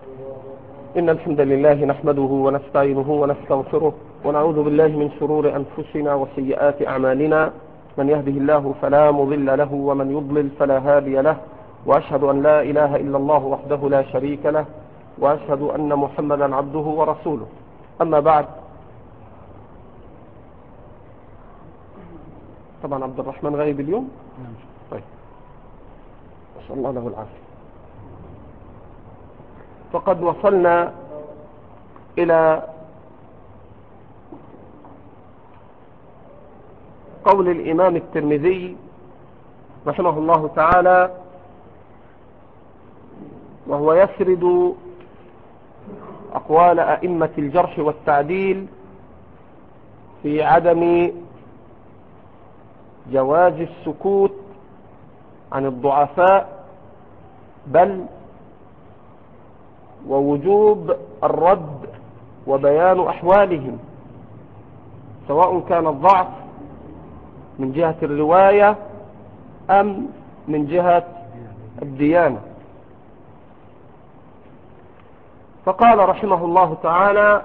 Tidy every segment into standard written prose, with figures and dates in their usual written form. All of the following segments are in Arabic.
إن الحمد لله نحمده ونستعينه ونستغفره ونعوذ بالله من شرور أنفسنا وسيئات أعمالنا. من يهده الله فلا مضل له ومن يضلل فلا هادي له، وأشهد أن لا إله إلا الله وحده لا شريك له، وأشهد أن محمدا عبده ورسوله. أما بعد، طبعا عبد الرحمن غايب اليوم. طيب، نسأل الله له العافية. فقد وصلنا إلى قول الإمام الترمذي رحمه الله تعالى، وهو يسرد أقوال أئمة الجرح والتعديل في عدم جواز السكوت عن الضعفاء، بل ووجوب الرد وبيان أحوالهم، سواء كان الضعف من جهة الرواية أم من جهة الديانة. فقال رحمه الله تعالى: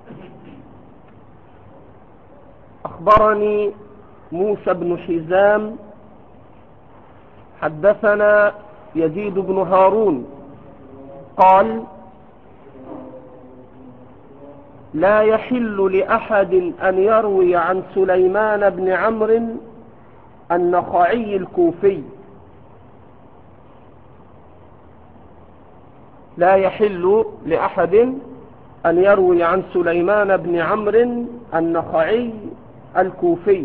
أخبرني موسى بن حزام حدثنا يزيد بن هارون قال: لا يحل لأحد أن يروي عن سليمان بن عمرو النخعي الكوفي. لا يحل لأحد أن يروي عن سليمان بن عمرو النخعي الكوفي.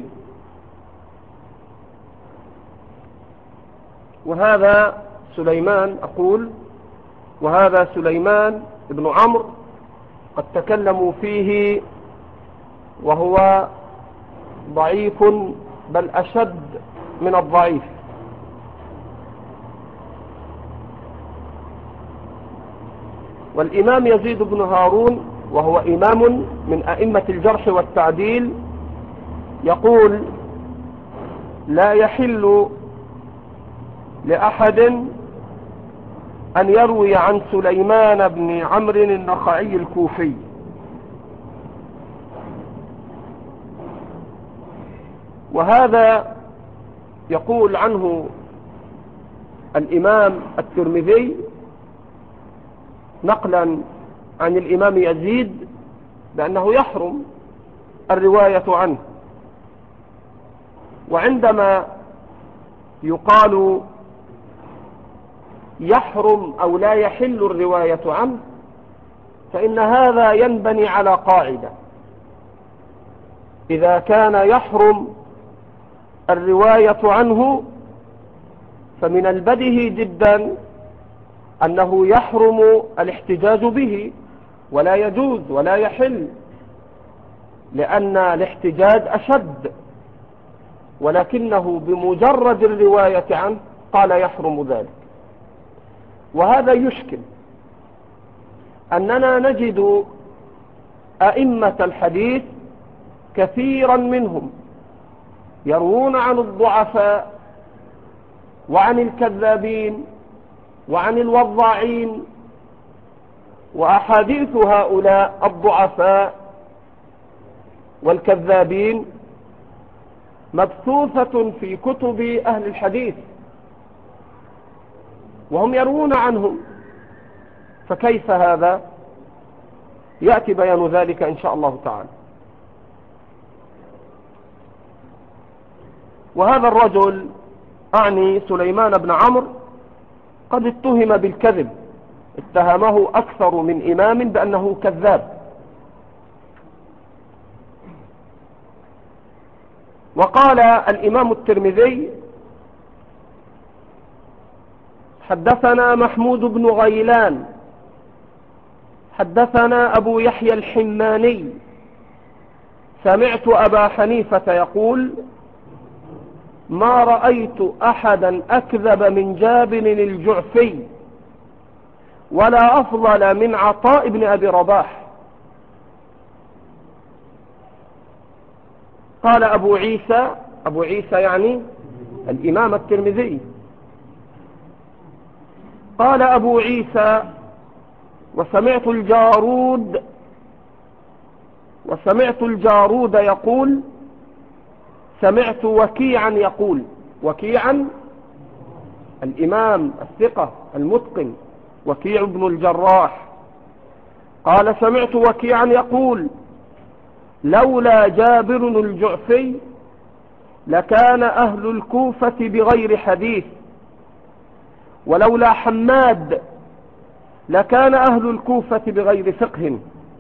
وهذا سليمان، أقول وهذا سليمان بن عمرو قد تكلموا فيه، وهو ضعيف، بل أشد من الضعيف. والإمام يزيد بن هارون، وهو إمام من أئمة الجرح والتعديل، يقول: لا يحل لأحد أن يروي عن سليمان بن عمرو النخعي الكوفي. وهذا يقول عنه الإمام الترمذي نقلا عن الإمام يزيد بأنه يحرم الرواية عنه. وعندما يقال يحرم أو لا يحل الرواية عنه، فإن هذا ينبني على قاعدة: إذا كان يحرم الرواية عنه، فمن البديهي جدا أنه يحرم الاحتجاج به، ولا يجوز ولا يحل، لأن الاحتجاج أشد. ولكنه بمجرد الرواية عنه قال يحرم ذلك. وهذا يشكل أننا نجد أئمة الحديث كثيرا منهم يروون عن الضعفاء وعن الكذابين وعن الوضاعين، وأحاديث هؤلاء الضعفاء والكذابين مبثوثة في كتب أهل الحديث، وهم يروون عنهم. فكيف هذا؟ يأتي بيان ذلك إن شاء الله تعالى. وهذا الرجل، أعني سليمان بن عمرو، قد اتهم بالكذب، اتهمه أكثر من إمام بأنه كذاب. وقال الإمام الترمذي: حدثنا محمود بن غيلان حدثنا أبو يحيى الحماني سمعت أبا حنيفة يقول: ما رأيت أحدا أكذب من جابر الجعفي ولا أفضل من عطاء بن أبي رباح. قال أبو عيسى يعني الإمام الترمذي، قال أبو عيسى: وسمعت الجارود يقول سمعت وكيعا يقول. وكيعا الإمام الثقة المتقن وكيع بن الجراح قال سمعت وكيعا يقول لولا جابر الجعفي لكان أهل الكوفة بغير حديث، ولولا حماد لكان أهل الكوفة بغير فقه.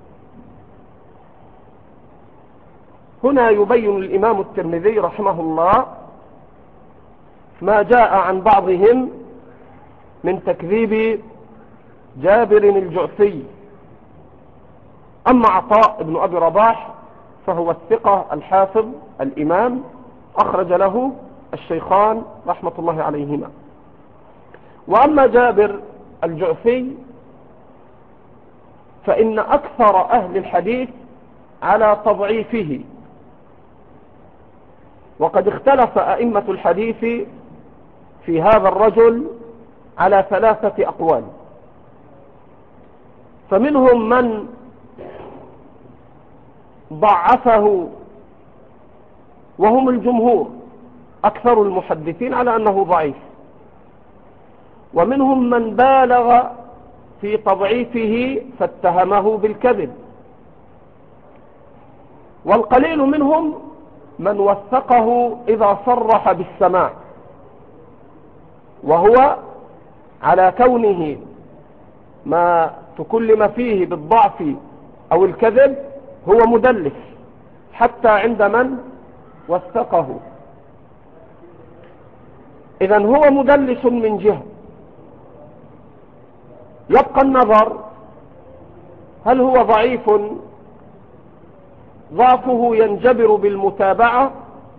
هنا يبين الإمام الترمذي رحمه الله ما جاء عن بعضهم من تكذيب جابر الجعفي. أما عطاء بن أبي رباح فهو الثقة الحافظ الإمام، أخرج له الشيخان رحمة الله عليهما. وأما جابر الجعفي فإن أكثر أهل الحديث على تضعيفه، وقد اختلف أئمة الحديث في هذا الرجل على 3 أقوال. فمنهم من ضعفه وهم الجمهور أكثر المحدثين على أنه ضعيف، ومنهم من بالغ في تضعيفه فاتهمه بالكذب، والقليل منهم من وثقه إذا صرح بالسماع، وهو على كونه ما تكلم فيه بالضعف أو الكذب هو مدلس حتى عند من وثقه. إذن هو مدلس من جهة. يبقى النظر هل هو ضعيف ضعفه ينجبر بالمتابعة،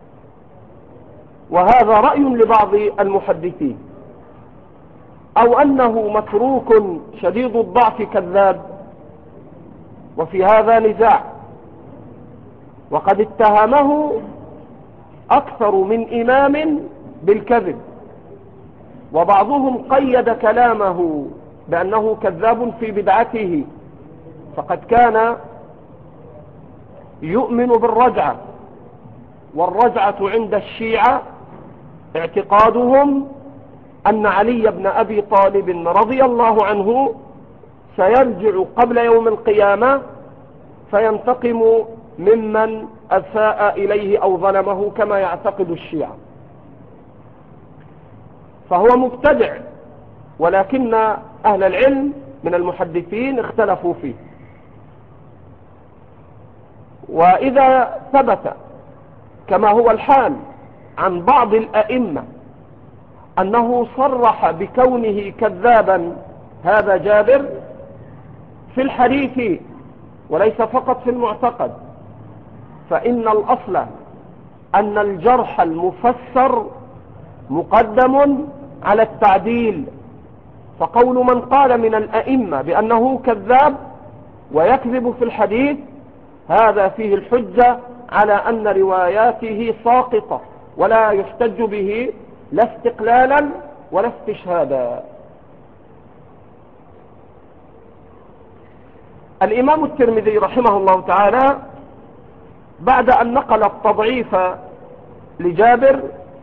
وهذا رأي لبعض المحدثين، أو أنه متروك شديد الضعف كذاب، وفي هذا نزاع. وقد اتهمه أكثر من إمام بالكذب، وبعضهم قيد كلامه بأنه كذاب في بدعته، فقد كان يؤمن بالرجعة، والرجعة عند الشيعة اعتقادهم أن علي بن أبي طالب رضي الله عنه سيرجع قبل يوم القيامة فينتقم ممن أساء إليه أو ظلمه كما يعتقد الشيعة. فهو مبتدع، ولكن أهل العلم من المحدثين اختلفوا فيه. وإذا ثبت كما هو الحال عن بعض الأئمة أنه صرح بكونه كذابا، هذا جابر في الحديث وليس فقط في المعتقد، فإن الأصل أن الجرح المفسر مقدم على التعديل. فقول من قال من الأئمة بأنه كذاب ويكذب في الحديث هذا فيه الحجة على أن رواياته ساقطة ولا يحتج به لا استقلالا ولا استشهادا. الإمام الترمذي رحمه الله تعالى بعد أن نقل التضعيف لجابر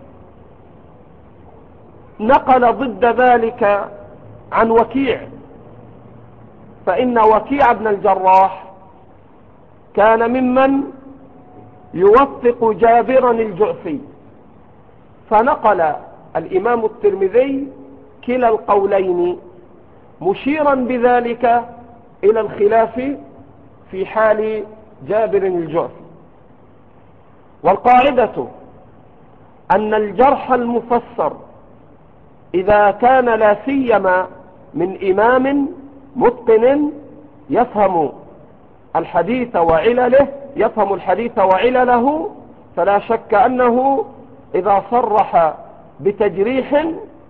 نقل ضد ذلك عن وكيع، فإن وكيع بن الجراح كان ممن يوثق جابرا الجعفي، فنقل الإمام الترمذي كلا القولين مشيرا بذلك إلى الخلاف في حال جابر الجعفي. والقاعدة أن الجرح المفسر إذا كان لا سيما من إمام متقن يفهم الحديث وعلله، فلا شك أنه إذا صرح بتجريح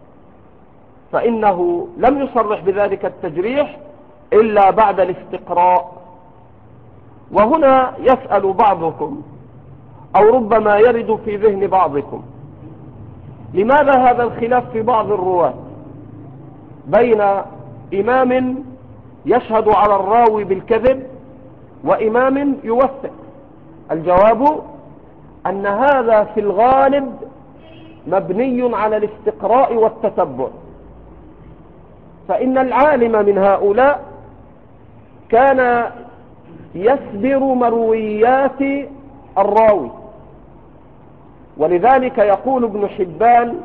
فإنه لم يصرح بذلك التجريح إلا بعد الاستقراء. وهنا يسأل بعضكم أو ربما يرد في ذهن بعضكم لماذا هذا الخلاف في بعض الرواة بين إمام يشهد على الراوي بالكذب وإمام يوثق؟ الجواب أن هذا في الغالب مبني على الاستقراء والتتبع. فإن العالم من هؤلاء كان يسبر مرويات الراوي، ولذلك يقول ابن حبان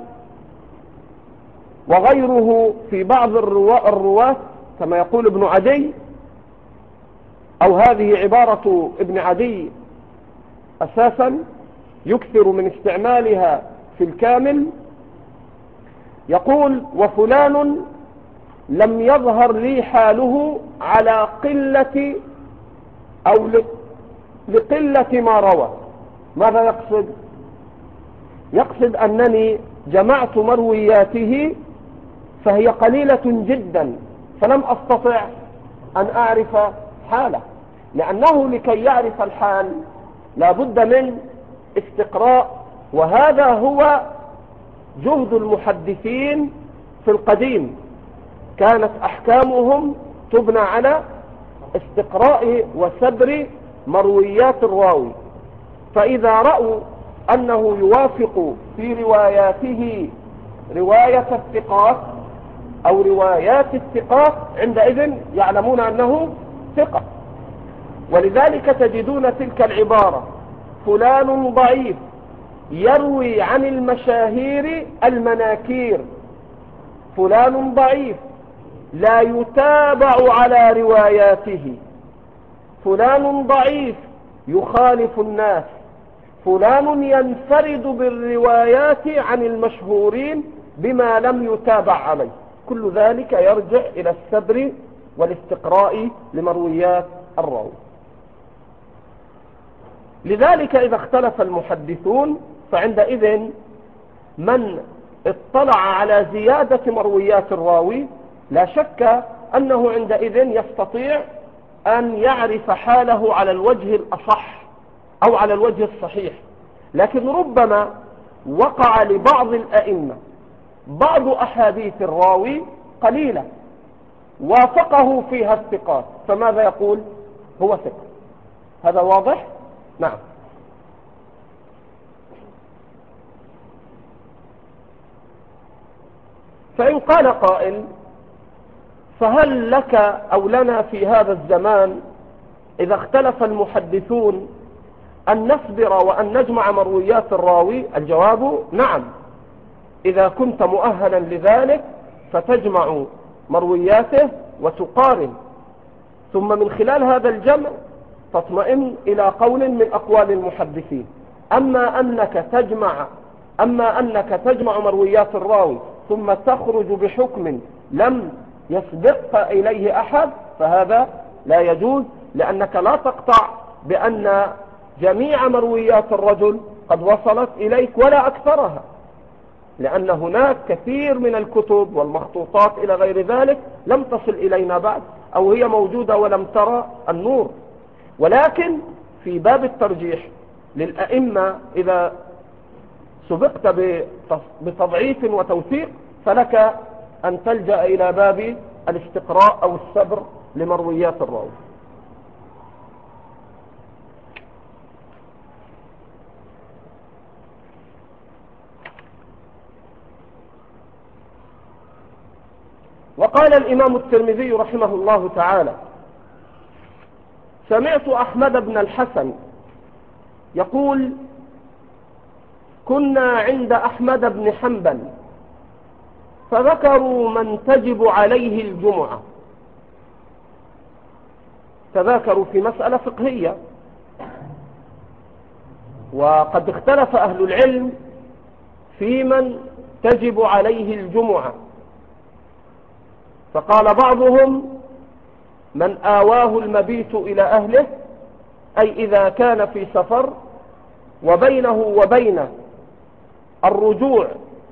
وغيره في بعض الرواة كما يقول ابن عدي، أو هذه عبارة ابن عدي أساسا يكثر من استعمالها في الكامل، يقول: وفلان لم يظهر لي حاله على قلة أو لقلة ما روى. ماذا يقصد؟ يقصد أنني جمعت مروياته فهي قليلة جدا، فلم أستطع أن أعرف حاله، لأنه لكي يعرف الحال لا بد من استقراء، وهذا هو جهد المحدثين في القديم. كانت أحكامهم تبنى على استقراء وسبر مرويات الراوي، فإذا رأوا أنه يوافق في رواياته رواية الثقات أو روايات الثقات عندئذ يعلمون أنه ثقة. ولذلك تجدون تلك العبارة: فلان ضعيف يروي عن المشاهير المناكير، فلان ضعيف لا يتابع على رواياته، فلان ضعيف يخالف الناس، فلان ينفرد بالروايات عن المشهورين بما لم يتابع عليه. كل ذلك يرجع إلى السبر والاستقراء لمرويات الراوي. لذلك إذا اختلف المحدثون فعندئذ من اطلع على زيادة مرويات الراوي لا شك أنه عندئذ يستطيع أن يعرف حاله على الوجه الأصح أو على الوجه الصحيح. لكن ربما وقع لبعض الأئمة بعض أحاديث الراوي قليلة وافقه فيها الثقات، فماذا يقول؟ هو ثقة. هذا واضح؟ نعم. فإن قال قائل: فهل لك أو لنا في هذا الزمان إذا اختلف المحدثون أن نصبر وأن نجمع مرويات الراوي؟ الجواب: نعم، إذا كنت مؤهلا لذلك فتجمع مروياته وتقارن، ثم من خلال هذا الجمع تطمئن إلى قول من أقوال المحدثين. أما أنك تجمع مرويات الراوي ثم تخرج بحكم لم يسبق إليه أحد فهذا لا يجوز، لأنك لا تقطع بأن جميع مرويات الرجل قد وصلت إليك ولا أكثرها، لأن هناك كثير من الكتب والمخطوطات إلى غير ذلك لم تصل إلينا بعد، أو هي موجودة ولم ترى النور. ولكن في باب الترجيح للأئمة إذا سبقت بتضعيف وتوثيق فلك أن تلجأ إلى باب الاستقراء أو السبر لمرويات الراوي. وقال الإمام الترمذي رحمه الله تعالى: سمعت أحمد بن الحسن يقول: كنا عند أحمد بن حنبل فذكروا من تجب عليه الجمعة. تذاكروا في مسألة فقهية، وقد اختلف أهل العلم في من تجب عليه الجمعة، فقال بعضهم: من آواه المبيت إلى أهله، أي إذا كان في سفر وبينه وبين الرجوع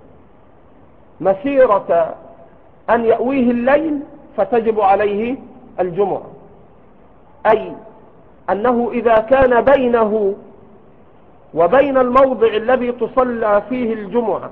مسيرة أن يأويه الليل فتجب عليه الجمعة، أي أنه إذا كان بينه وبين الموضع الذي تصلى فيه الجمعة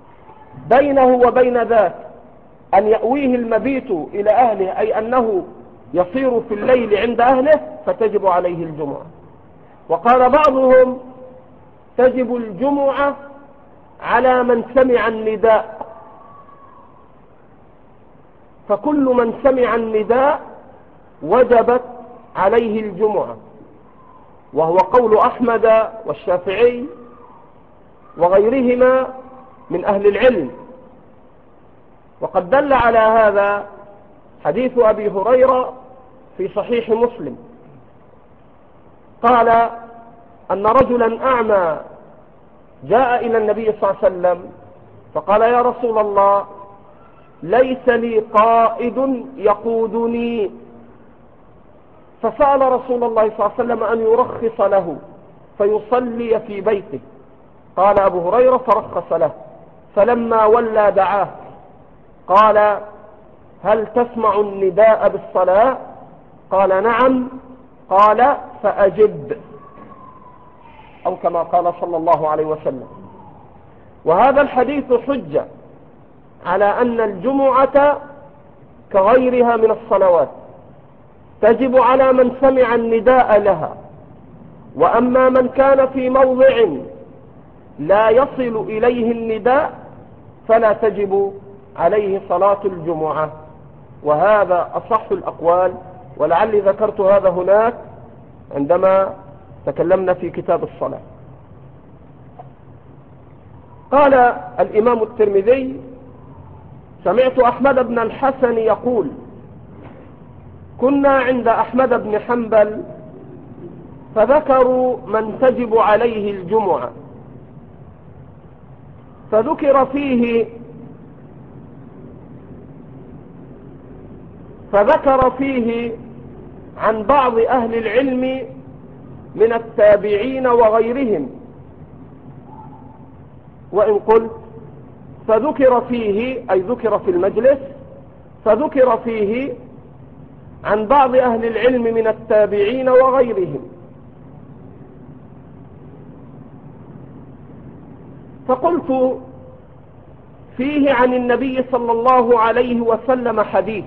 بينه وبين ذاك أن يأويه المبيت إلى أهله، أي أنه يصير في الليل عند أهله فتجب عليه الجمعة. وقال بعضهم تجب الجمعة على من سمع النداء، فكل من سمع النداء وجبت عليه الجمعة، وهو قول أحمد والشافعي وغيرهما من أهل العلم. وقد دل على هذا حديث أبي هريرة في صحيح مسلم، قال أن رجلا أعمى جاء إلى النبي صلى الله عليه وسلم فقال يا رسول الله ليس لي قائد يقودني، فسأل رسول الله صلى الله عليه وسلم أن يرخص له فيصلي في بيته. قال أبو هريرة فرخص له، فلما ولى دعاه قال هل تسمع النداء بالصلاة؟ قال نعم. قال فأجب، أو كما قال صلى الله عليه وسلم. وهذا الحديث حجة على أن الجمعة كغيرها من الصلوات تجب على من سمع النداء لها، وأما من كان في موضع لا يصل إليه النداء فلا تجب عليه صلاة الجمعة. وهذا أصح الأقوال، ولعلي ذكرت هذا هناك عندما تكلمنا في كتاب الصلاة. قال الإمام الترمذي سمعت أحمد بن الحسن يقول كنا عند أحمد بن حنبل فذكروا من تجب عليه الجمعة، فذكر فيه عن بعض أهل العلم من التابعين وغيرهم. وإن قلت فذكر فيه أي ذكر في المجلس، فذكر فيه عن بعض أهل العلم من التابعين وغيرهم. فقلت فيه عن النبي صلى الله عليه وسلم حديث،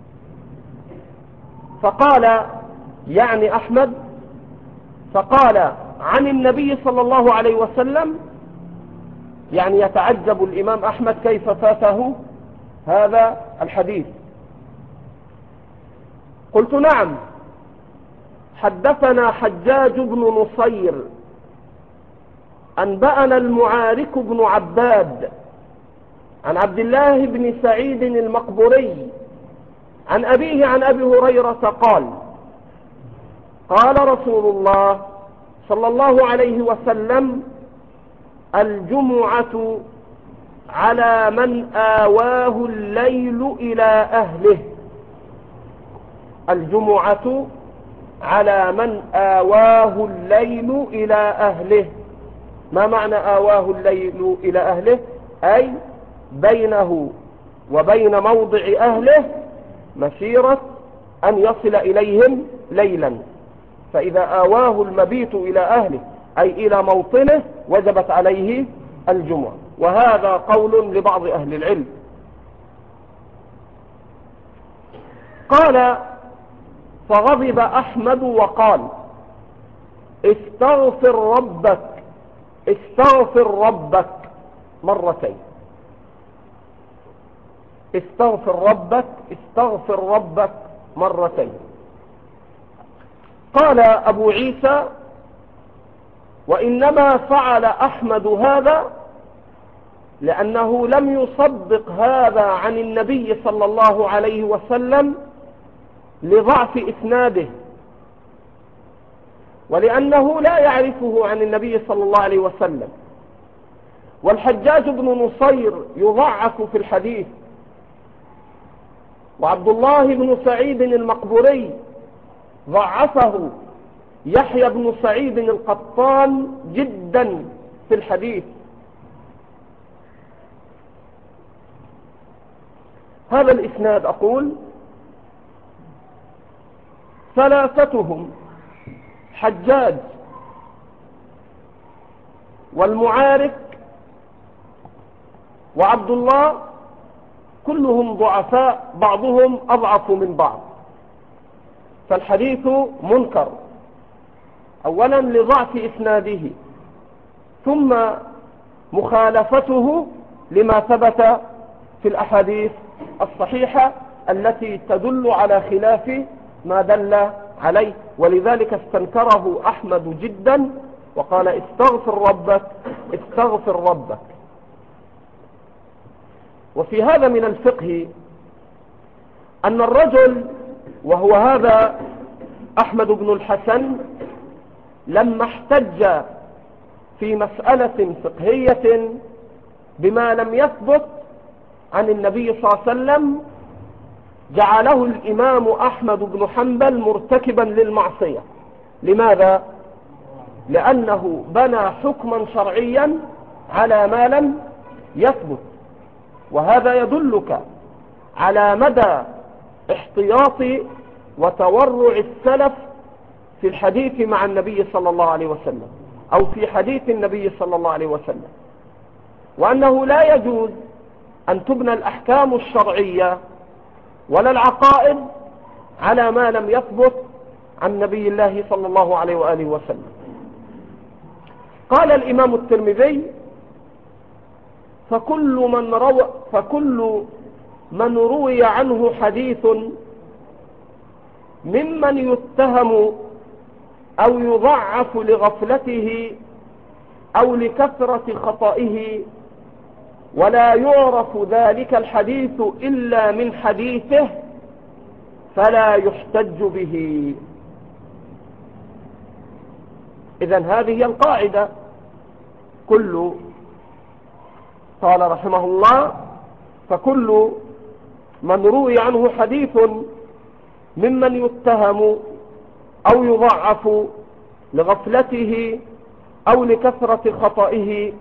فقال يعني أحمد، فقال عن النبي صلى الله عليه وسلم، يعني يتعجب الإمام أحمد كيف فاته هذا الحديث. قلت نعم، حدثنا حجاج بن نصير أنبأنا المعارك بن عباد عن عبد الله بن سعيد المقبوري عن أبيه عن أبي هريرة قال قال رسول الله صلى الله عليه وسلم الجمعة على من آواه الليل إلى أهله. الجمعة على من آواه الليل إلى أهله. ما معنى آواه الليل إلى أهله؟ أي بينه وبين موضع أهله مسيرة أن يصل إليهم ليلا، فإذا آواه المبيت إلى أهله أي إلى موطنه وجبت عليه الجمعة. وهذا قول لبعض أهل العلم. قال فغضب أحمد وقال استغفر ربك مرتين. استغفر ربك مرتين. قال أبو عيسى وإنما فعل أحمد هذا لأنه لم يصدق هذا عن النبي صلى الله عليه وسلم لضعف إسناده، ولأنه لا يعرفه عن النبي صلى الله عليه وسلم. والحجاج بن نصير يضعف في الحديث، وعبد الله بن سعيد المقبوري ضعفه يحيى بن سعيد القطان جدا في الحديث. هذا الإسناد أقول ثلاثتهم حجاج والمعارك وعبد الله كلهم ضعفاء، بعضهم أضعف من بعض. فالحديث منكر أولا لضعف إسناده، ثم مخالفته لما ثبت في الأحاديث الصحيحة التي تدل على خلاف ما دل عليه، ولذلك استنكره أحمد جدا وقال استغفر ربك استغفر ربك. وفي هذا من الفقه أن الرجل وهو هذا أحمد بن الحسن لما احتج في مسألة فقهية بما لم يثبت عن النبي صلى الله عليه وسلم جعله الإمام أحمد بن حنبل مرتكبا للمعصية. لماذا؟ لأنه بنى حكما شرعيا على ما لم يثبت، وهذا يدلك على مدى احتياط وتورع السلف في الحديث مع النبي صلى الله عليه وسلم أو في حديث النبي صلى الله عليه وسلم، وأنه لا يجوز أن تبنى الأحكام الشرعية ولا العقائد على ما لم يثبت عن نبي الله صلى الله عليه وآله وسلم. قال الإمام الترمذي فكل من روي عنه حديث ممن يتهم أو يضعف لغفلته أو لكثرة خطئه ولا يعرف ذلك الحديث إلا من حديثه فلا يحتج به. إذن هذه القاعدة. قال رحمه الله فكل من روي عنه حديث ممن يتهم أو يضعف لغفلته أو لكثرة خطئه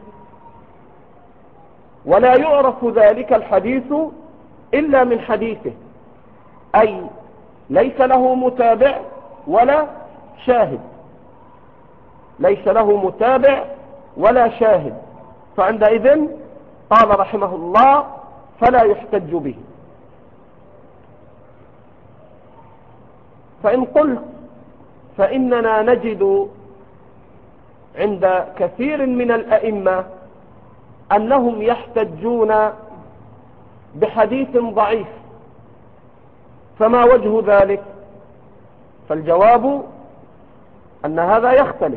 ولا يعرف ذلك الحديث إلا من حديثه، أي ليس له متابع ولا شاهد، ليس له متابع ولا شاهد، فعندئذ قال رحمه الله فلا يحتج به. فإن قلت فإننا نجد عند كثير من الأئمة أنهم يحتجون بحديث ضعيف، فما وجه ذلك؟ فالجواب أن هذا يختلف.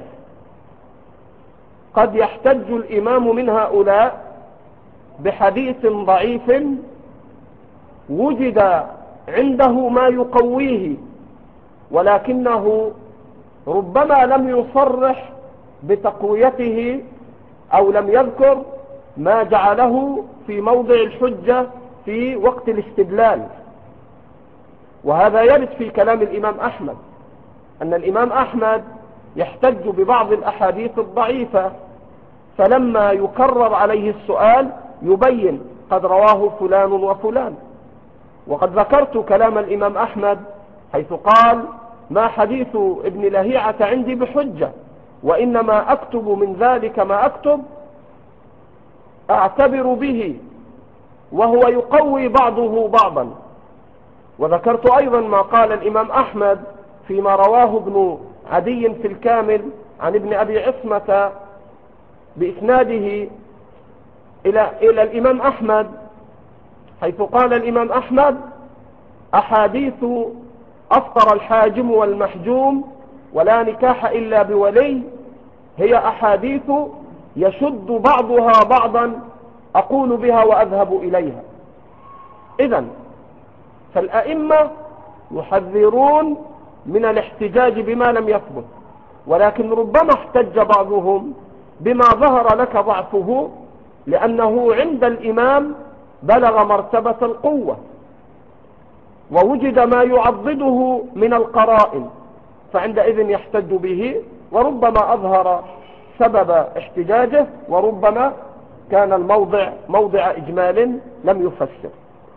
قد يحتج الإمام من هؤلاء بحديث ضعيف وجد عنده ما يقويه، ولكنه ربما لم يصرح بتقويته أو لم يذكر ما جعله في موضع الحجة في وقت الاستدلال. وهذا يرد في كلام الإمام أحمد، أن الإمام أحمد يحتج ببعض الأحاديث الضعيفة، فلما يكرر عليه السؤال يبين قد رواه فلان وفلان. وقد ذكرت كلام الإمام أحمد حيث قال ما حديث ابن لهيعة عندي بحجة، وإنما أكتب من ذلك ما أكتب أعتبر به وهو يقوي بعضه بعضا. وذكرت أيضا ما قال الإمام أحمد فيما رواه ابن عدي في الكامل عن ابن أبي عصمة بإسناده إلى الإمام أحمد، حيث قال الإمام أحمد أحاديث أفطر الحاجم والمحجوم ولا نكاح إلا بولي هي أحاديث يشد بعضها بعضا أقول بها وأذهب إليها. إذن فالأئمة يحذرون من الاحتجاج بما لم يثبت، ولكن ربما احتج بعضهم بما ظهر لك ضعفه لأنه عند الإمام بلغ مرتبة القوة ووجد ما يعضده من القرائن، فعندئذ يحتج به، وربما أظهر سبب احتجاجه وربما كان الموضع موضع إجمال لم يفسر.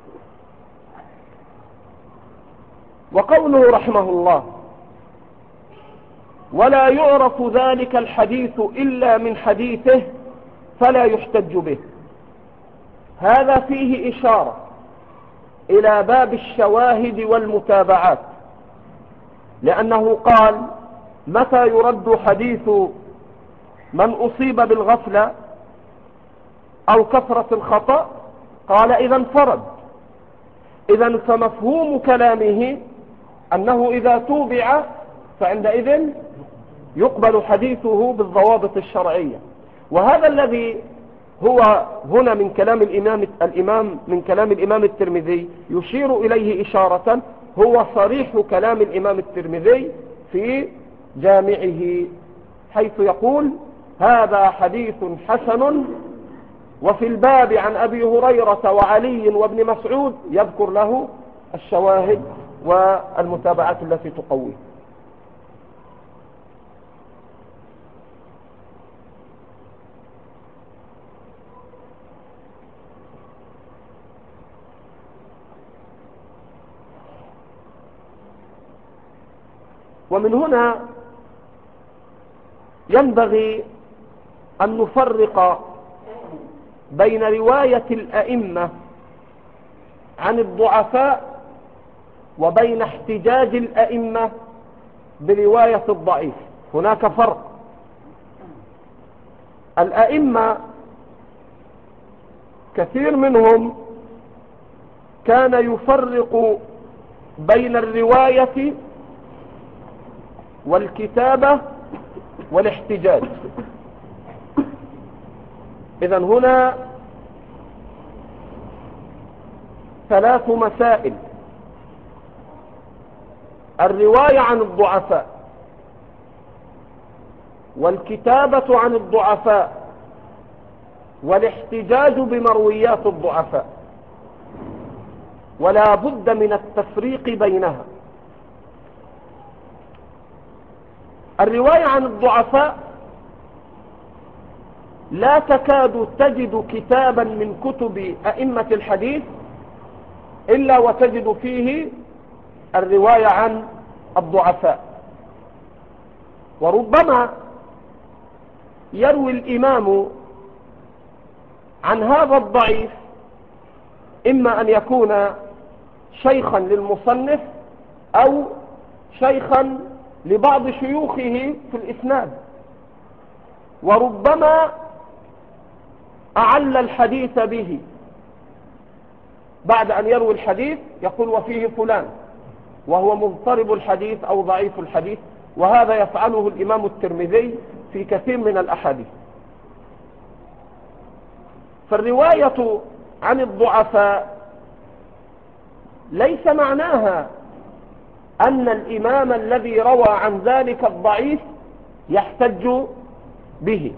وقوله رحمه الله ولا يعرف ذلك الحديث إلا من حديثه فلا يحتج به، هذا فيه إشارة إلى باب الشواهد والمتابعات، لأنه قال متى يرد حديث من أصيب بالغفلة أو كثرة الخطأ؟ قال إذا انفرد. إذا فمفهوم كلامه أنه إذا توبع فعندئذ يقبل حديثه بالضوابط الشرعية. وهذا الذي هو هنا من كلام الإمام الترمذي يشير إليه إشارة، هو صريح كلام الإمام الترمذي في جامعه، حيث يقول هذا حديث حسن، وفي الباب عن أبي هريرة وعلي وابن مسعود يذكر له الشواهد والمتابعات التي تقويه. ومن هنا ينبغي أن نفرق بين رواية الأئمة عن الضعفاء وبين احتجاج الأئمة برواية الضعيف. هناك فرق. الأئمة كثير منهم كان يفرق بين الرواية والكتابة والاحتجاج. إذن هنا ثلاث مسائل: الرواية عن الضعفاء، والكتابة عن الضعفاء، والاحتجاج بمرويات الضعفاء، ولا بد من التفريق بينها. الرواية عن الضعفاء لا تكاد تجد كتابا من كتب أئمة الحديث إلا وتجد فيه الرواية عن الضعفاء. وربما يروي الإمام عن هذا الضعيف إما أن يكون شيخا للمصنف أو شيخا لبعض شيوخه في الإسناد، وربما أعل الحديث به بعد أن يروي الحديث يقول وفيه فلان، وهو مضطرب الحديث أو ضعيف الحديث، وهذا يفعله الإمام الترمذي في كثير من الأحاديث. فالرواية عن الضعفاء ليس معناها أن الإمام الذي روى عن ذلك الضعيف يحتج به،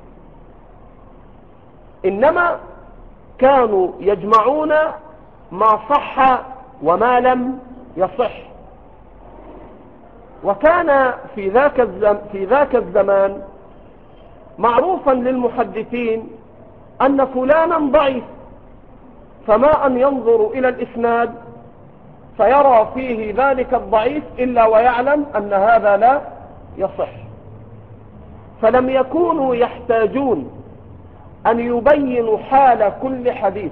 إنما كانوا يجمعون ما صح وما لم يصح. وكان في ذاك الزمان معروفا للمحدثين أن فلانا ضعيف، فما أن ينظر إلى الإسناد فيرى فيه ذلك الضعيف إلا ويعلم أن هذا لا يصح. فلم يكونوا يحتاجون أن يبينوا حال كل حديث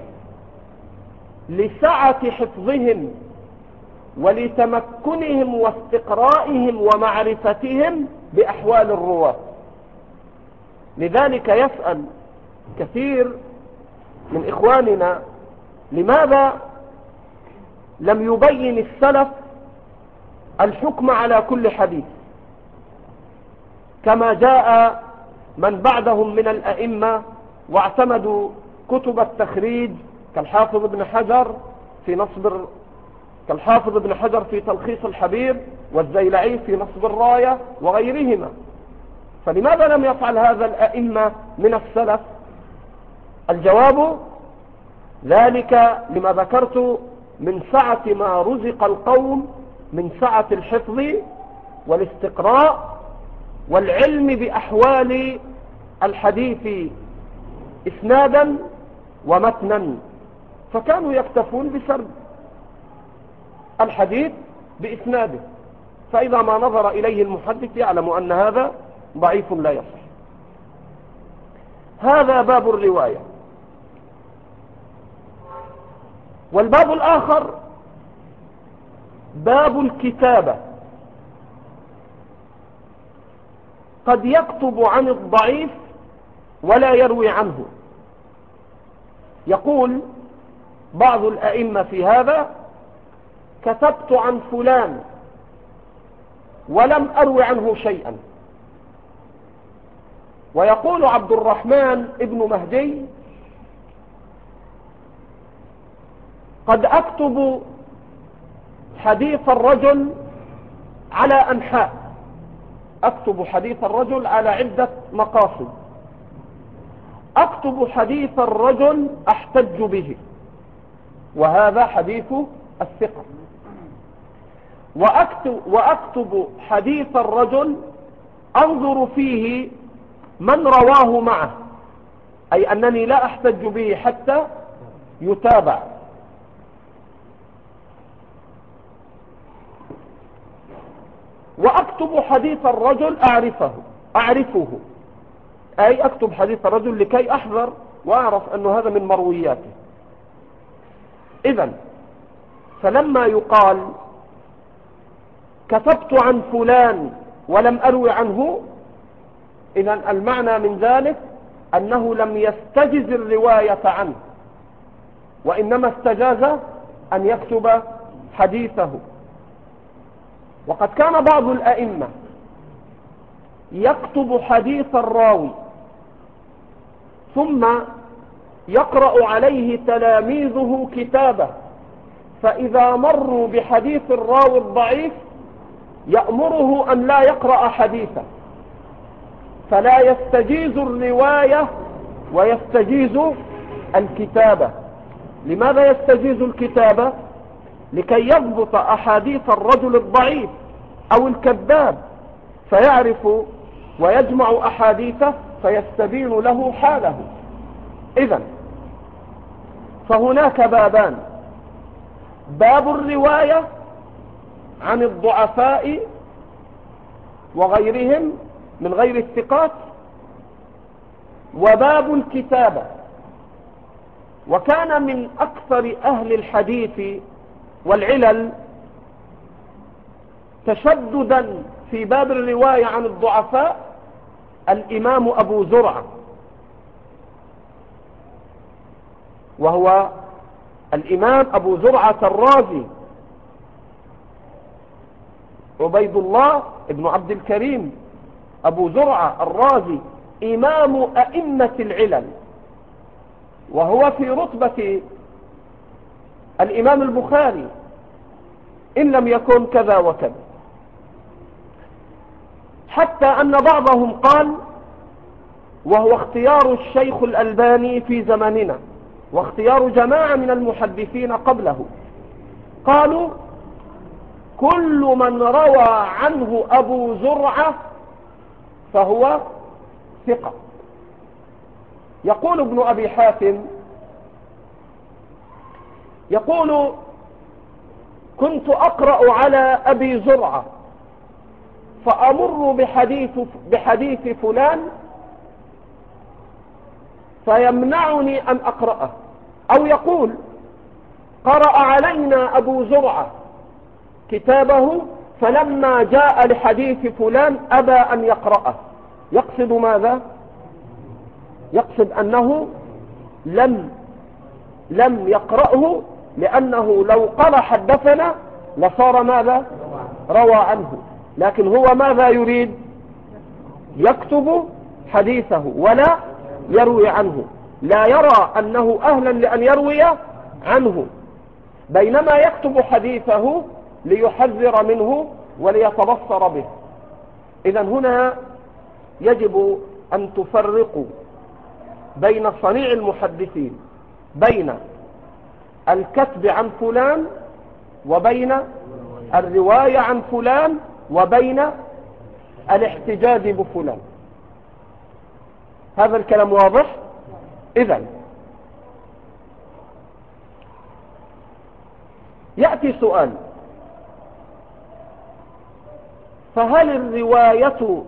لسعة حفظهم ولتمكنهم واستقرائهم ومعرفتهم بأحوال الرواة. لذلك يسأل كثير من إخواننا لماذا لم يبين السلف الحكم على كل حديث كما جاء من بعدهم من الأئمة واعتمدوا كتب التخريج كالحافظ ابن حجر في تلخيص الحبير، والزيلعي في نصب الراية وغيرهما. فلماذا لم يفعل هذا الأئمة من السلف؟ الجواب ذلك لما ذكرت من سعة ما رزق القوم من سعة الحفظ والاستقراء والعلم بأحوال الحديث إسنادا ومتنا، فكانوا يكتفون بسرد الحديث بإسناده، فإذا ما نظر إليه المحدث يعلم أن هذا ضعيف لا يصح. هذا باب الرواية. والباب الآخر باب الكتابة. قد يكتب عن الضعيف ولا يروي عنه. يقول بعض الأئمة في هذا: كتبت عن فلان ولم أروي عنه شيئا. ويقول عبد الرحمن ابن مهدي: قد أكتب حديث الرجل على أنحاء، أكتب حديث الرجل على عدة مقاصد. أكتب حديث الرجل أحتج به، وهذا حديث الثقة. وأكتب حديث الرجل أنظر فيه من رواه معه، أي أنني لا أحتج به حتى يتابع. وأكتب حديث الرجل أعرفه، أي أكتب حديث الرجل لكي أحذر وأعرف أن هذا من مروياته. إذن فلما يقال كتبت عن فلان ولم أروي عنه، إذن المعنى من ذلك أنه لم يستجز الرواية عنه، وإنما استجاز أن يكتب حديثه. وقد كان بعض الأئمة يكتب حديث الراوي ثم يقرأ عليه تلاميذه كتابه، فإذا مروا بحديث الراوي الضعيف يأمره أن لا يقرأ حديثه، فلا يستجيز الرواية ويستجيز الكتابة. لماذا يستجيز الكتابة؟ لكي يضبط أحاديث الرجل الضعيف أو الكذاب، فيعرف ويجمع أحاديثه فيستبين له حاله. إذن فهناك بابان: باب الرواية عن الضعفاء وغيرهم من غير الثقات، وباب الكتابة. وكان من أكثر أهل الحديث والعلل تشددا في باب الرواية عن الضعفاء الإمام أبو زرعة، وهو الإمام أبو زرعة الرازي عبيد الله ابن عبد الكريم أبو زرعة الرازي، إمام أئمة العلل، وهو في رتبة الإمام البخاري إن لم يكن كذا وكذا، حتى أن بعضهم قال، وهو اختيار الشيخ الألباني في زماننا واختيار جماعة من المحدثين قبله، قالوا: كل من روى عنه أبو زرعة فهو ثقة. يقول ابن أبي حاتم، يقول: كنت أقرأ على أبي زرعة فأمر بحديث فلان فيمنعني أن أقرأه. أو يقول: قرأ علينا أبو زرعة كتابه فلما جاء لحديث فلان أبى أن يقرأه. يقصد ماذا؟ يقصد أنه لم يقرأه، لأنه لو قال حدثنا لصار ماذا؟ روى عنه. لكن هو ماذا يريد؟ يكتب حديثه ولا يروي عنه، لا يرى أنه أهلا لأن يروي عنه، بينما يكتب حديثه ليحذر منه وليتبصر به. إذن هنا يجب أن تفرقوا بين صنيع المحدثين، بين الكتب عن فلان وبين الرواية عن فلان وبين الاحتجاج بفلان. هذا الكلام واضح؟ إذن يأتي سؤال: فهل الرواية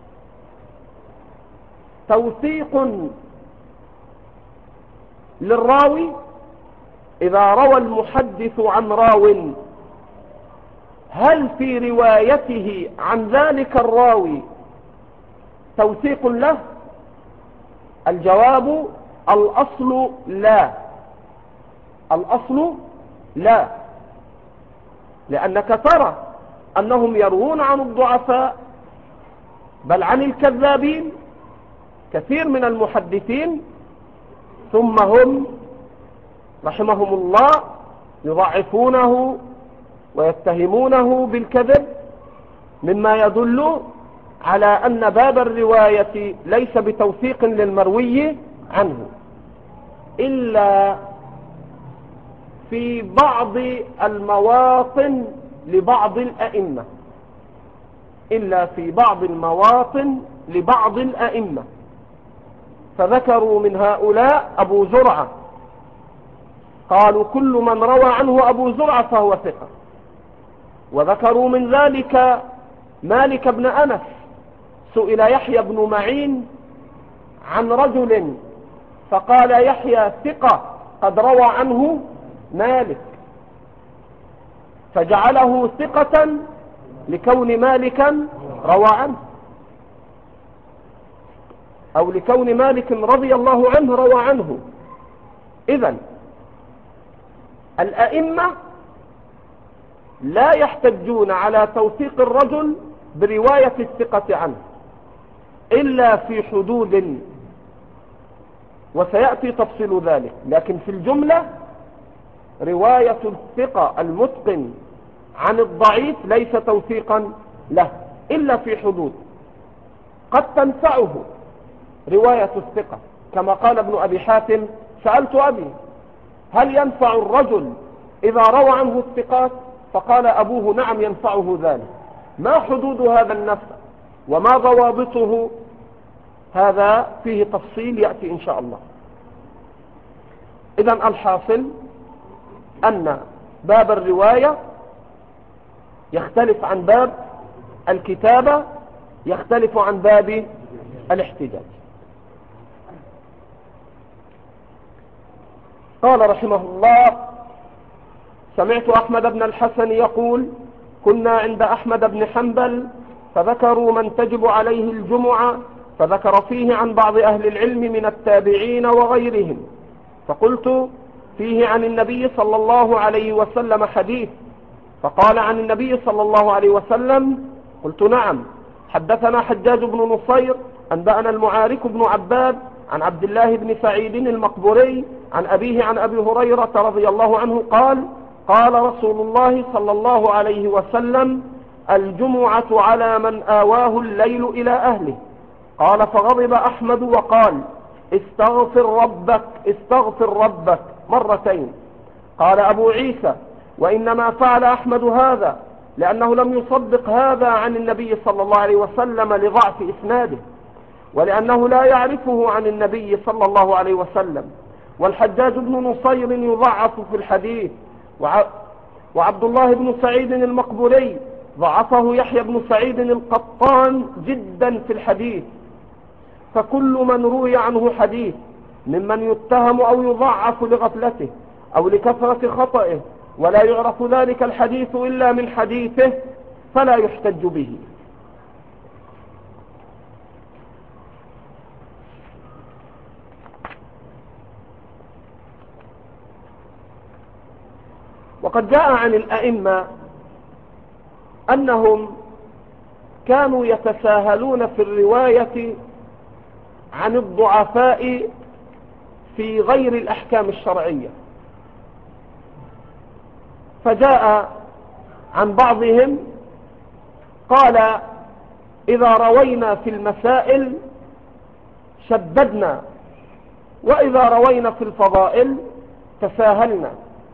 توثيق للراوي؟ إذا روى المحدث عن راو، هل في روايته عن ذلك الراوي توثيق له؟ الجواب الأصل لا. الأصل لا، لأنك ترى أنهم يروون عن الضعفاء بل عن الكذابين كثير من المحدثين، ثم هم رحمهم الله يضعفونه ويتهمونه بالكذب، مما يدل على أن باب الرواية ليس بتوثيق للمروي عنه إلا في بعض المواطن لبعض الأئمة، إلا في بعض المواطن لبعض الأئمة. فذكروا من هؤلاء أبو زرعة، قالوا كل من روى عنه أبو زرعة فهو ثقة. وذكروا من ذلك مالك بن أنس، سئل يحيى بن معين عن رجل فقال يحيى ثقة قد روى عنه مالك، فجعله ثقة لكون مالكا روى عنه، أو لكون مالك رضي الله عنه روى عنه. إذن الأئمة لا يحتجون على توثيق الرجل برواية الثقة عنه إلا في حدود، وسيأتي تفصيل ذلك، لكن في الجملة رواية الثقة المتقن عن الضعيف ليس توثيقا له إلا في حدود قد تنفعه رواية الثقة، كما قال ابن أبي حاتم: سألت أبي هل ينفع الرجل إذا روى عنه الثقات؟ فقال أبوه: نعم ينفعه ذلك. ما حدود هذا النفع وما ضوابطه؟ هذا فيه تفصيل يأتي إن شاء الله. إذن الحاصل أن باب الرواية يختلف عن باب الكتابة، يختلف عن باب الاحتجاج. قال رحمه الله: سمعت أحمد بن الحسن يقول: كنا عند أحمد بن حنبل فذكروا من تجب عليه الجمعة، فذكر فيه عن بعض أهل العلم من التابعين وغيرهم، فقلت: فيه عن النبي صلى الله عليه وسلم حديث؟ فقال: عن النبي صلى الله عليه وسلم؟ قلت: نعم. حدثنا حجاج بن نصير أنبأنا المعارك بن عباد عن عبد الله بن سعيد المقبوري عن أبيه عن أبي هريرة رضي الله عنه قال: قال رسول الله صلى الله عليه وسلم: الجمعة على من آواه الليل إلى أهله. قال: فغضب أحمد وقال: استغفر ربك استغفر ربك مرتين. قال أبو عيسى: وإنما فعل أحمد هذا لأنه لم يصدق هذا عن النبي صلى الله عليه وسلم لضعف إسناده، ولأنه لا يعرفه عن النبي صلى الله عليه وسلم. والحجاج بن نصير يضعف في الحديث، وعبد الله بن سعيد المقبوري ضعفه يحيى بن سعيد القطان جدا في الحديث. فكل من روي عنه حديث ممن يتهم أو يضعف لغفلته أو لكثرة خطئه ولا يعرف ذلك الحديث إلا من حديثه فلا يحتج به. وقد جاء عن الأئمة أنهم كانوا يتساهلون في الرواية عن الضعفاء في غير الأحكام الشرعية. فجاء عن بعضهم قال: إذا روينا في المسائل شددنا، وإذا روينا في الفضائل تساهلنا.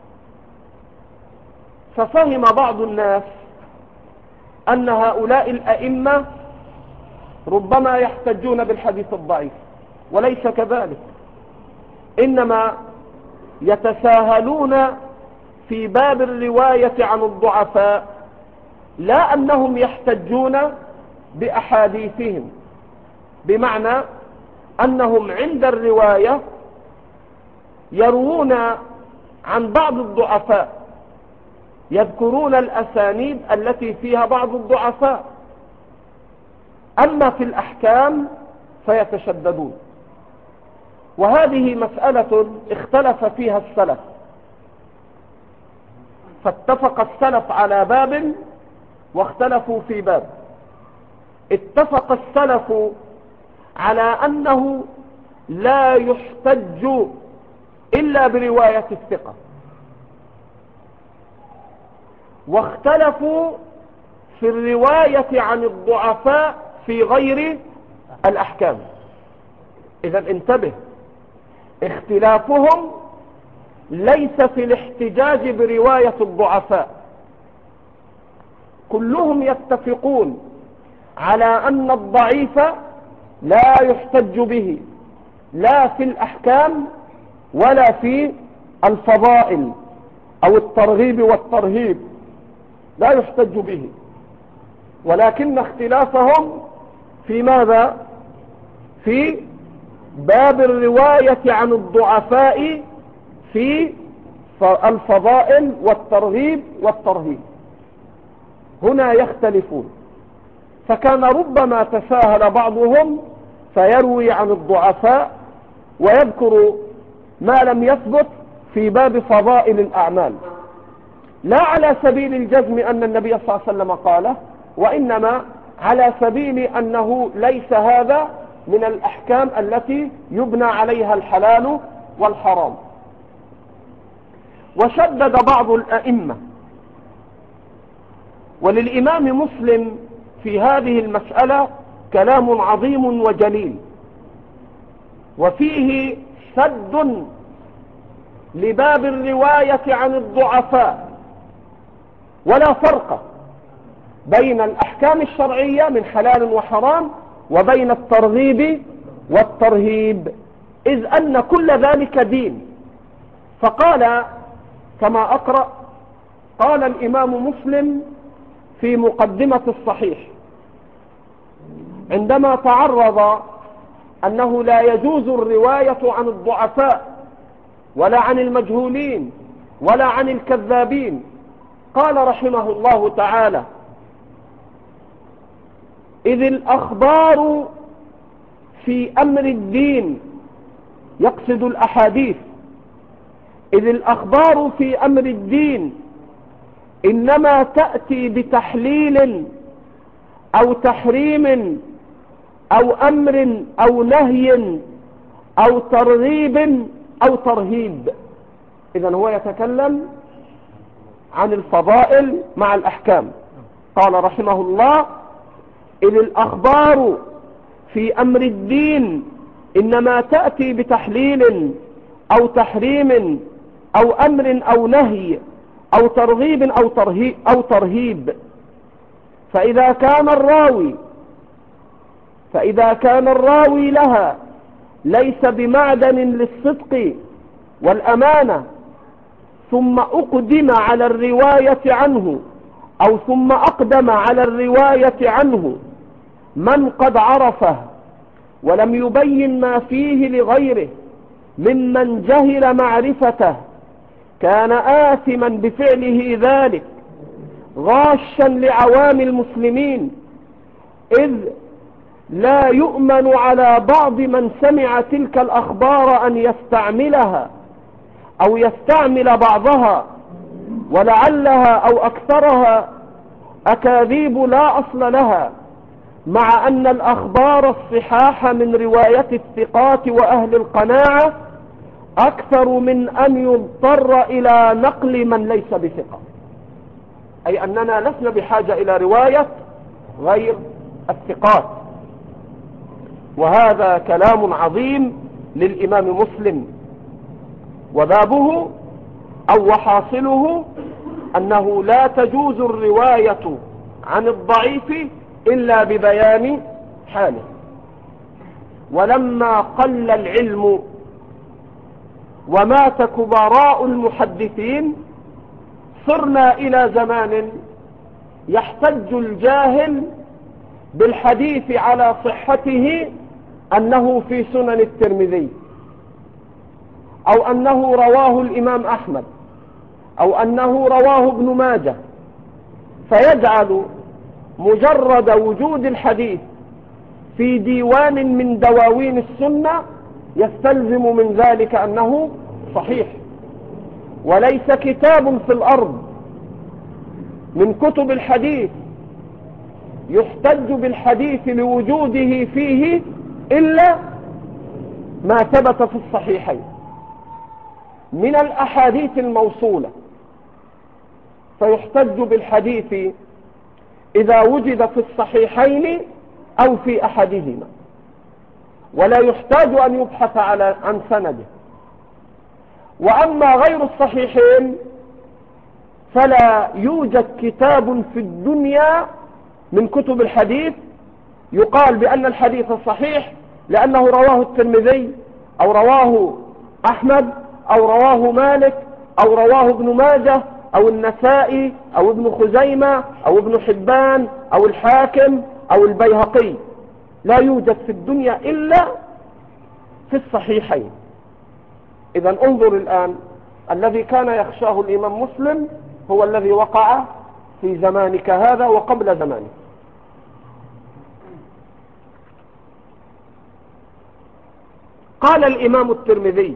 ففهم بعض الناس أن هؤلاء الأئمة ربما يحتجون بالحديث الضعيف، وليس كذلك، إنما يتساهلون في باب الرواية عن الضعفاء، لا أنهم يحتجون بأحاديثهم، بمعنى أنهم عند الرواية يروون عن بعض الضعفاء، يذكرون الأسانيد التي فيها بعض الضعفاء، أما في الأحكام فيتشددون. وهذه مسألة اختلف فيها السلف، فاتفق السلف على باب واختلفوا في باب. اتفق السلف على أنه لا يحتج إلا برواية الثقة، واختلفوا في الرواية عن الضعفاء في غير الأحكام. إذا انتبه، اختلافهم ليس في الاحتجاج برواية الضعفاء، كلهم يتفقون على أن الضعيف لا يحتج به لا في الأحكام ولا في الفضائل أو الترغيب والترهيب، لا يحتج به، ولكن اختلافهم في ماذا؟ في باب الرواية عن الضعفاء في الفضائل والترغيب والترهيب، هنا يختلفون. فكان ربما تساهل بعضهم فيروي عن الضعفاء ويذكر ما لم يثبت في باب فضائل الأعمال، لا على سبيل الجزم أن النبي صلى الله عليه وسلم قاله، وإنما على سبيل أنه ليس هذا من الأحكام التي يبنى عليها الحلال والحرام. وشدد بعض الأئمة، وللإمام مسلم في هذه المسألة كلام عظيم وجليل، وفيه سد لباب الرواية عن الضعفاء، ولا فرق بين الأحكام الشرعية من حلال وحرام وبين الترغيب والترهيب، إذ أن كل ذلك دين. فقال كما أقرأ، قال الإمام مسلم في مقدمة الصحيح عندما تعرض أنه لا يجوز الرواية عن الضعفاء ولا عن المجهولين ولا عن الكذابين، قال رحمه الله تعالى: إذ الأخبار في أمر الدين، يقصد الأحاديث، إذ الأخبار في أمر الدين إنما تأتي بتحليل أو تحريم أو أمر أو نهي أو ترغيب أو ترهيب. إذن هو يتكلم عن الفضائل مع الأحكام. قال رحمه الله: إذ الأخبار في أمر الدين إنما تأتي بتحليل أو تحريم أو أمر أو نهي أو ترغيب أو ترهيب، فإذا كان الراوي لها ليس بمعدن للصدق والأمانة، ثم أقدم على الرواية عنه أو ثم أقدم على الرواية عنه من قد عرفه ولم يبين ما فيه لغيره ممن جهل معرفته، كان آثما بفعله ذلك غاشا لعوام المسلمين، إذ لا يؤمن على بعض من سمع تلك الأخبار أن يستعملها أو يستعمل بعضها، ولعلها أو أكثرها أكاذيب لا أصل لها، مع أن الأخبار الصحاح من رواية الثقات وأهل القناعة أكثر من أن يضطر إلى نقل من ليس بثقة، أي أننا لسنا بحاجة إلى رواية غير الثقات. وهذا كلام عظيم للإمام مسلم، وبابه أو وحاصله أنه لا تجوز الرواية عن الضعيف إلا ببيان حاله. ولما قل العلم ومات كبراء المحدثين صرنا إلى زمان يحتج الجاهل بالحديث على صحته أنه في سنن الترمذي، أو أنه رواه الإمام أحمد، أو أنه رواه ابن ماجه، فيجعل مجرد وجود الحديث في ديوان من دواوين السنة يستلزم من ذلك أنه صحيح. وليس كتاب في الأرض من كتب الحديث يحتج بالحديث لوجوده فيه إلا ما ثبت في الصحيحين من الأحاديث الموصولة، فيحتج بالحديث إذا وجد في الصحيحين أو في أحدهما، ولا يحتاج أن يبحث عن سنده. وأما غير الصحيحين فلا يوجد كتاب في الدنيا من كتب الحديث يقال بأن الحديث صحيح لأنه رواه الترمذي أو رواه أحمد أو رواه مالك أو رواه ابن ماجه أو النسائي أو ابن خزيمة أو ابن حبان أو الحاكم أو البيهقي. لا يوجد في الدنيا إلا في الصحيحين. إذن انظر الآن، الذي كان يخشاه الإمام مسلم هو الذي وقع في زمانك هذا وقبل زمانك. قال الإمام الترمذي: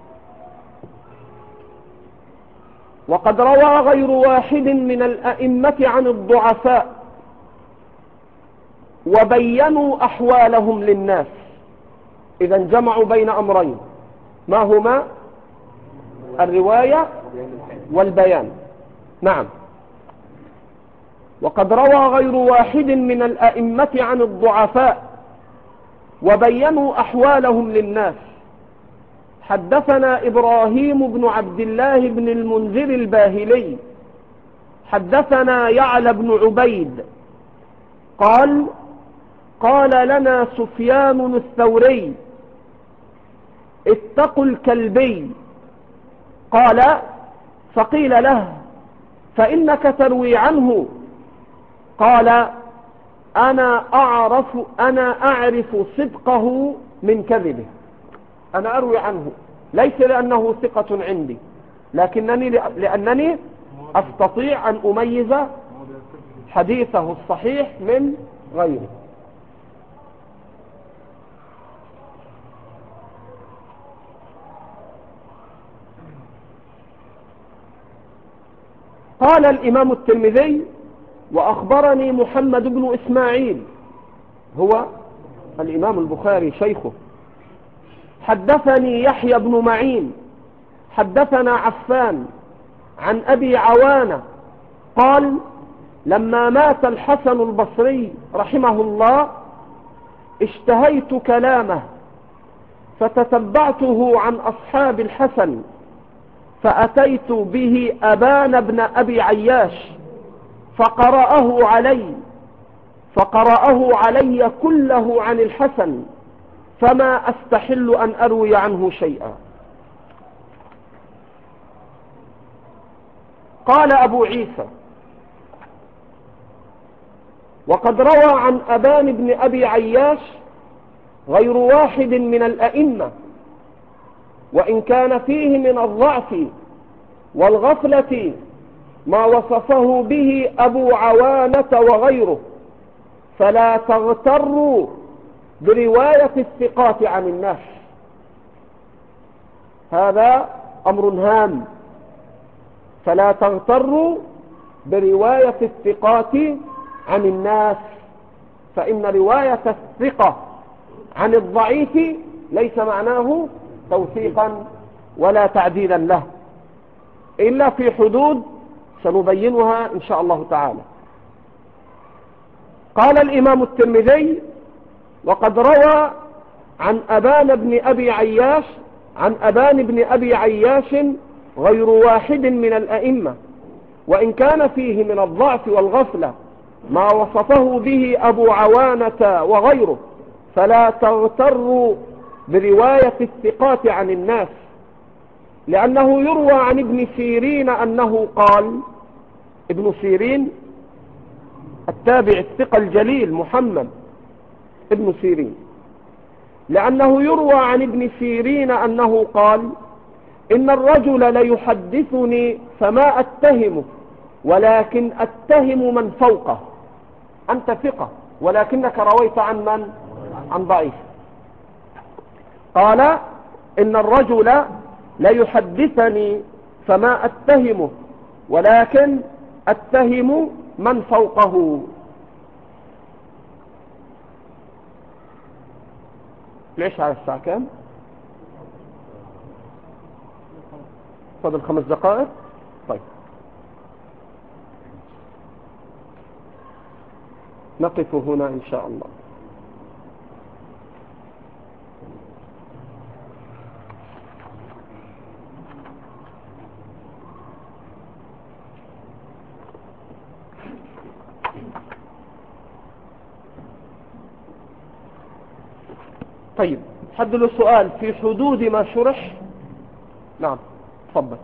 وقد روى غير واحد من الأئمة عن الضعفاء وبينوا أحوالهم للناس. إذا جمعوا بين أمرين، ما هما؟ الرواية والبيان. نعم. وقد روى غير واحد من الأئمة عن الضعفاء وبينوا أحوالهم للناس. حدثنا إبراهيم بن عبد الله بن المنذر الباهلي حدثنا يعلى بن عبيد قال لنا سفيان الثوري: اتقوا الكلبي. قال: فقيل له: فإنك تروي عنه. قال: أنا أعرف صدقه من كذبه. أنا أروي عنه ليس لأنه ثقة عندي، لأنني أستطيع أن أميز حديثه الصحيح من غيره. قال الإمام الترمذي: وأخبرني محمد بن إسماعيل، هو الإمام البخاري شيخه، حدثني يحيى بن معين حدثنا عفان عن أبي عوانة قال: لما مات الحسن البصري رحمه الله اشتهيت كلامه فتتبعته عن أصحاب الحسن فأتيت به أبان بن أبي عياش فقرأه علي كله عن الحسن، فما أستحل أن أروي عنه شيئا. قال أبو عيسى: وقد روى عن أبان بن أبي عياش غير واحد من الأئمة، وإن كان فيه من الضعف والغفلة ما وصفه به أبو عوانة وغيره، فلا تغتروا برواية الثقات عن الناس. هذا أمر هام. فلا تغتروا برواية الثقات عن الناس، فإن رواية الثقة عن الضعيف ليس معناه توثيقا ولا تعديلا له، إلا في حدود سنبينها إن شاء الله تعالى. قال الإمام الترمذي: وقد روى عن أبان بن أبي عياش غير واحد من الأئمة، وإن كان فيه من الضعف والغفلة ما وصفه به أبو عوانة وغيره، فلا تغتروا برواية الثقات عن الناس، لأنه يروى عن ابن سيرين أنه قال، ابن سيرين التابع الثقة الجليل محمد ابن سيرين، لأنه يروى عن ابن سيرين أنه قال: إن الرجل ليحدثني فما أتهمه، ولكن أتهم من فوقه. أنت ثقة ولكنك رويت عن من؟ عن ضعيف. قال إن الرجل ليحدثني فما أتهمه ولكن أتهم من فوقه. ليش على الساعة كام؟ فضل 5 دقائق. طيب نقف هنا إن شاء الله. طيب حد له سؤال في حدود ما شرح؟ نعم تفضل.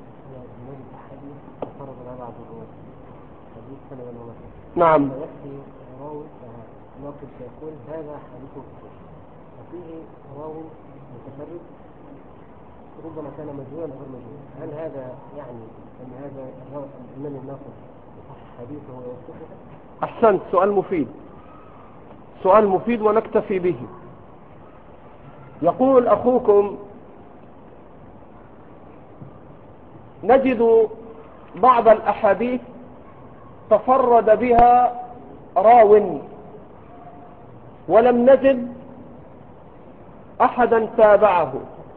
نعم. يأتي راوي ناقد يقول هذا حديث وفيه راوي متفرد ربما كان مجهولا أو غير مجهول، هل هذا يعني أن هذا الإمام الناقد يصح حديثه ويوثقه؟ أحسنت، سؤال مفيد، سؤال مفيد ونكتفي به. يقول أخوكم نجد بعض الأحاديث تفرد بها راو ولم نجد أحدا تابعه،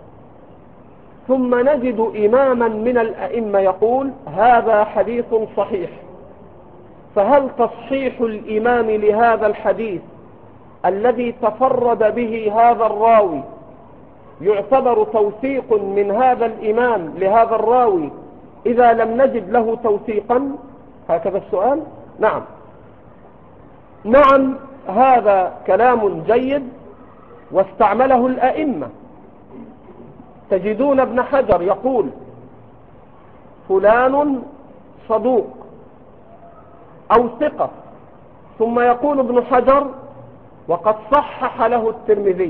ثم نجد إماما من الأئمة يقول هذا حديث صحيح، فهل تصحيح الإمام لهذا الحديث الذي تفرد به هذا الراوي يعتبر توثيق من هذا الإمام لهذا الراوي إذا لم نجد له توثيقا؟ هكذا السؤال. نعم نعم، هذا كلام جيد واستعمله الأئمة. تجدون ابن حجر يقول فلان صدوق أو ثقة، ثم يقول ابن حجر وقد صحح له الترمذي،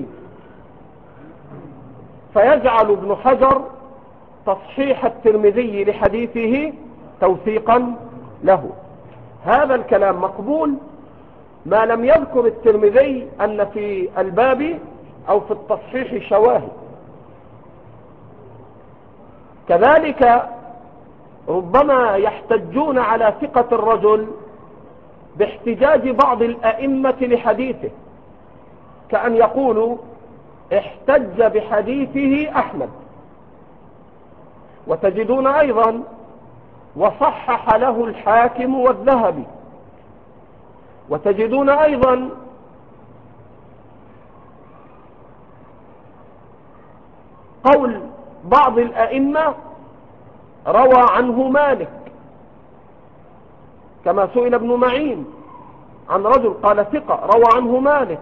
فيجعل ابن حجر تصحيح الترمذي لحديثه توثيقا له. هذا الكلام مقبول ما لم يذكر الترمذي أن في الباب أو في التصحيح شواهد. كذلك ربما يحتجون على ثقة الرجل باحتجاج بعض الأئمة لحديثه، كأن يقولوا احتج بحديثه أحمد، وتجدون أيضا وصحح له الحاكم والذهبي، وتجدون أيضا قول بعض الأئمة روى عنه مالك، كما سئل ابن معين عن رجل قال ثقة روى عنه مالك،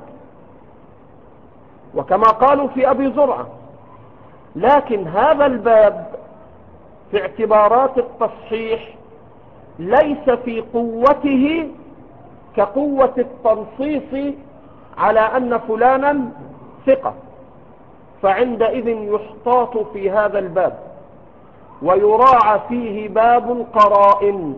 وكما قالوا في أبي زرعة. لكن هذا الباب في اعتبارات التصحيح ليس في قوته كقوة التنصيص على أن فلانا ثقة، فعندئذ يحتاط في هذا الباب ويراعى فيه باب القرائن.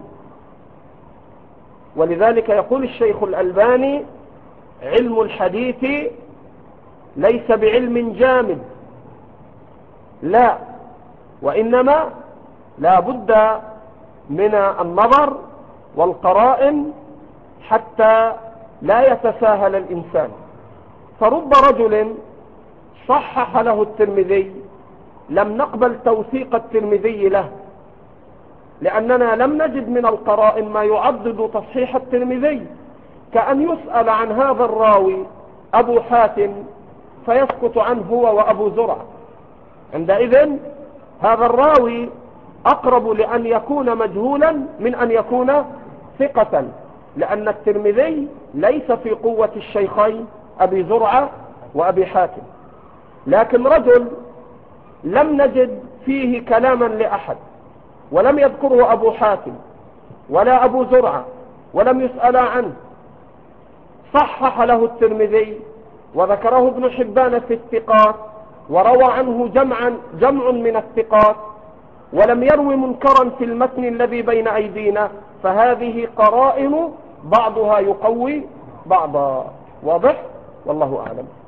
ولذلك يقول الشيخ الألباني علم الحديث ليس بعلم جامد، لا، وإنما لا بد من النظر والقرائن حتى لا يتساهل الإنسان. فرب رجل صحح له الترمذي لم نقبل توثيق الترمذي له، لأننا لم نجد من القرائن ما يعضد تصحيح الترمذي، كأن يسأل عن هذا الراوي أبو حاتم فيسكت عنه هو وأبو زرع. عندئذ هذا الراوي أقرب لأن يكون مجهولا من أن يكون ثقة، لأن الترمذي ليس في قوة الشيخين أبي زرعة وأبي حاتم. لكن رجل لم نجد فيه كلاما لأحد ولم يذكره أبو حاتم ولا أبو زرعة ولم يسأل عنه، صحح له الترمذي وذكره ابن حبان في الثقات وروى عنه جمع من الثقات، ولم يروي منكرا في المتن الذي بين أيدينا، فهذه قرائن بعضها يقوي بعضا. واضح؟ والله أعلم.